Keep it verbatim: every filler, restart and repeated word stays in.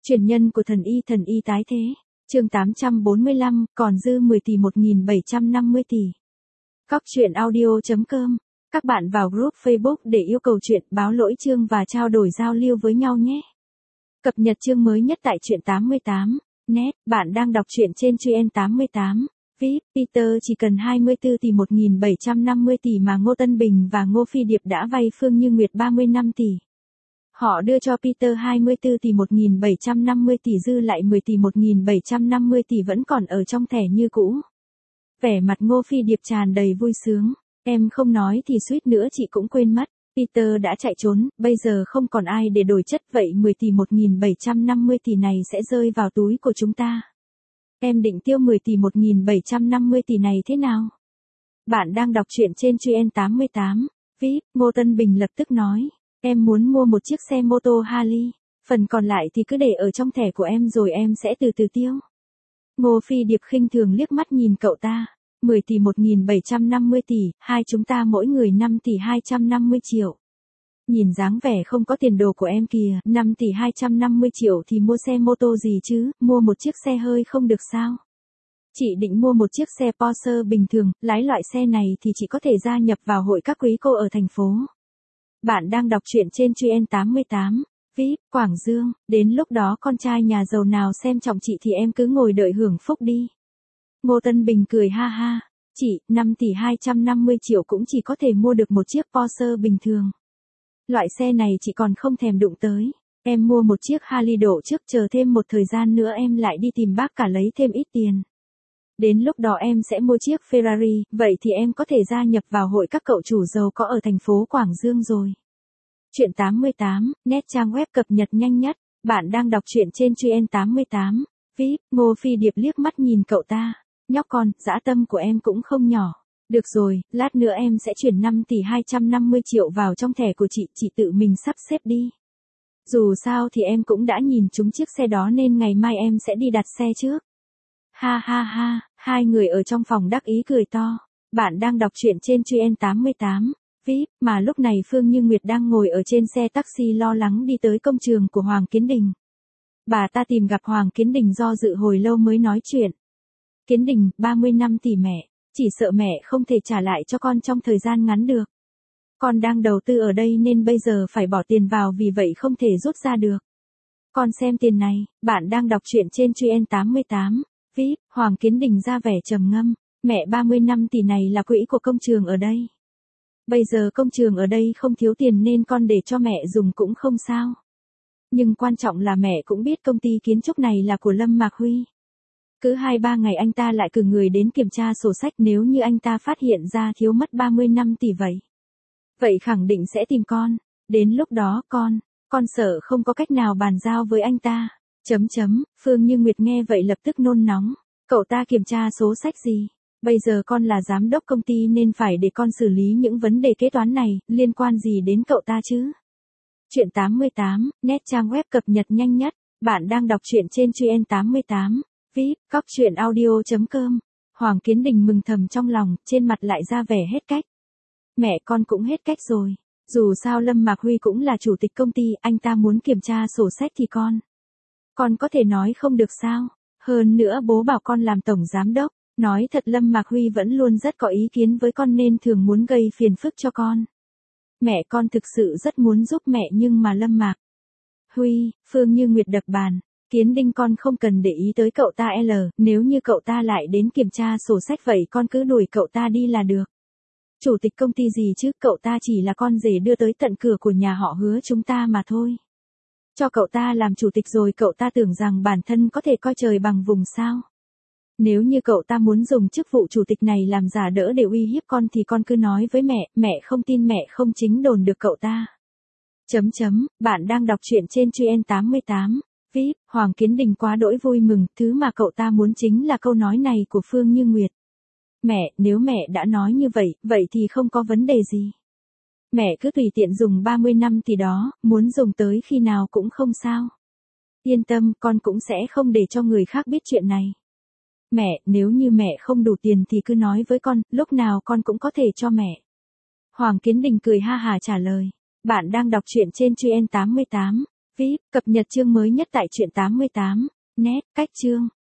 Truyền nhân của thần y thần y tái thế. Chương tám trăm bốn mươi lăm, còn dư mười tỷ một nghìn bảy trăm năm mươi tỷ. Góc truyện audio chấm com. Các bạn vào group Facebook để yêu cầu chuyện, báo lỗi chương và trao đổi giao lưu với nhau nhé. Cập nhật chương mới nhất tại truyện tám mươi tám. Net, bạn đang đọc truyện trên truyện tám mươi tám. vê i pê Peter chỉ cần hai mươi tư tỷ một nghìn bảy trăm năm mươi tỷ mà Ngô Tân Bình và Ngô Phi Điệp đã vay Phương Như Nguyệt ba mươi lăm tỷ. Họ đưa cho Peter hai mươi tư tỷ một nghìn bảy trăm năm mươi tỷ, dư lại mười tỷ một nghìn bảy trăm năm mươi tỷ vẫn còn ở trong thẻ như cũ. Vẻ mặt Ngô Phi Điệp tràn đầy vui sướng. Em không nói thì suýt nữa chị cũng quên mất. Peter đã chạy trốn, bây giờ không còn ai để đổi chất, vậy mười tỷ một nghìn bảy trăm năm mươi tỷ này sẽ rơi vào túi của chúng ta. Em định tiêu mười tỷ một nghìn bảy trăm năm mươi tỷ này thế nào? Bạn đang đọc truyện trên truyện tám mươi tám. vê i pê, Ngô Tân Bình lập tức nói. Em muốn mua một chiếc xe mô tô Harley, phần còn lại thì cứ để ở trong thẻ của em rồi em sẽ từ từ tiêu. Ngô Phi Điệp khinh thường liếc mắt nhìn cậu ta. mười tỷ một nghìn bảy trăm năm mươi tỷ, hai chúng ta mỗi người năm tỷ hai trăm năm mươi triệu. Nhìn dáng vẻ không có tiền đồ của em kìa, năm tỷ hai trăm năm mươi triệu thì mua xe mô tô gì chứ, mua một chiếc xe hơi không được sao? Chị định mua một chiếc xe Porsche bình thường, lái loại xe này thì chị có thể gia nhập vào hội các quý cô ở thành phố. Bạn đang đọc truyện trên truyện tám mươi tám. vê i pê, Quảng Dương, đến lúc đó con trai nhà giàu nào xem trọng chị thì em cứ ngồi đợi hưởng phúc đi. Ngô Tân Bình cười ha ha. Chị, năm tỷ hai trăm năm mươi triệu cũng chỉ có thể mua được một chiếc Porsche bình thường. Loại xe này chị còn không thèm đụng tới. Em mua một chiếc Harley độ trước, chờ thêm một thời gian nữa em lại đi tìm bác cả lấy thêm ít tiền. Đến lúc đó em sẽ mua chiếc Ferrari, vậy thì em có thể gia nhập vào hội các cậu chủ giàu có ở thành phố Quảng Dương rồi. Truyện tám mươi tám, net trang web cập nhật nhanh nhất. Bạn đang đọc truyện trên truyện tám mươi tám. vê i pê, Ngô Phi Điệp liếc mắt nhìn cậu ta. Nhóc con, dã tâm của em cũng không nhỏ. Được rồi, lát nữa em sẽ chuyển năm tỷ hai trăm năm mươi triệu vào trong thẻ của chị, chị tự mình sắp xếp đi. Dù sao thì em cũng đã nhìn trúng chiếc xe đó nên ngày mai em sẽ đi đặt xe trước. Ha ha ha, hai người ở trong phòng đắc ý cười to. Bạn đang đọc truyện trên truyện tám mươi tám. vê i pê, mà lúc này Phương Như Nguyệt đang ngồi ở trên xe taxi lo lắng đi tới công trường của Hoàng Kiến Đình. Bà ta tìm gặp Hoàng Kiến Đình do dự hồi lâu mới nói chuyện. Kiến Đình, ba mươi năm tỷ mẹ, chỉ sợ mẹ không thể trả lại cho con trong thời gian ngắn được. Con đang đầu tư ở đây nên bây giờ phải bỏ tiền vào, vì vậy không thể rút ra được. Con xem tiền này. Bạn đang đọc truyện trên truyện tám mươi tám. vê i pê, Hoàng Kiến Đình ra vẻ trầm ngâm. Mẹ, ba mươi năm tỷ này là quỹ của công trường ở đây. Bây giờ công trường ở đây không thiếu tiền nên con để cho mẹ dùng cũng không sao. Nhưng quan trọng là mẹ cũng biết công ty kiến trúc này là của Lâm Mạc Huy. Cứ hai ba ngày anh ta lại cử người đến kiểm tra sổ sách, nếu như anh ta phát hiện ra thiếu mất ba mươi lăm tỷ vậy. Vậy khẳng định sẽ tìm con. Đến lúc đó con, con sợ không có cách nào bàn giao với anh ta. Chấm chấm, Phương Như Nguyệt nghe vậy lập tức nôn nóng. Cậu ta kiểm tra số sách gì? Bây giờ con là giám đốc công ty nên phải để con xử lý những vấn đề kế toán này, liên quan gì đến cậu ta chứ? Truyện tám mươi tám, net trang web cập nhật nhanh nhất. Bạn đang đọc truyện trên truyện tám mươi tám. vê i pê, góc truyện audio chấm com. Hoàng Kiến Đình mừng thầm trong lòng, trên mặt lại ra vẻ hết cách. Mẹ, con cũng hết cách rồi. Dù sao Lâm Mạc Huy cũng là chủ tịch công ty, anh ta muốn kiểm tra sổ sách thì con. Con có thể nói không được sao? Hơn nữa bố bảo con làm tổng giám đốc. Nói thật Lâm Mạc Huy vẫn luôn rất có ý kiến với con nên thường muốn gây phiền phức cho con. Mẹ, con thực sự rất muốn giúp mẹ nhưng mà Lâm Mạc Huy, Phương Như Nguyệt đập bàn. Kiến Đình, con không cần để ý tới cậu ta L, nếu như cậu ta lại đến kiểm tra sổ sách vậy con cứ đuổi cậu ta đi là được. Chủ tịch công ty gì chứ, cậu ta chỉ là con rể đưa tới tận cửa của nhà họ Hứa chúng ta mà thôi. Cho cậu ta làm chủ tịch rồi cậu ta tưởng rằng bản thân có thể coi trời bằng vùng sao. Nếu như cậu ta muốn dùng chức vụ chủ tịch này làm giả đỡ để uy hiếp con thì con cứ nói với mẹ, mẹ không tin, mẹ không chính đồn được cậu ta. Chấm chấm, bạn đang đọc truyện trên truyện tám mươi tám. vê i pê, Hoàng Kiến Đình quá đỗi vui mừng, thứ mà cậu ta muốn chính là câu nói này của Phương Như Nguyệt. Mẹ, nếu mẹ đã nói như vậy, vậy thì không có vấn đề gì. Mẹ cứ tùy tiện dùng ba mươi năm tỷ đó, muốn dùng tới khi nào cũng không sao. Yên tâm, con cũng sẽ không để cho người khác biết chuyện này. Mẹ, nếu như mẹ không đủ tiền thì cứ nói với con, lúc nào con cũng có thể cho mẹ. Hoàng Kiến Đình cười ha hà trả lời. Bạn đang đọc truyện trên truyện tám mươi tám. vê i pê, cập nhật chương mới nhất tại truyện tám mươi tám. Net, cách chương.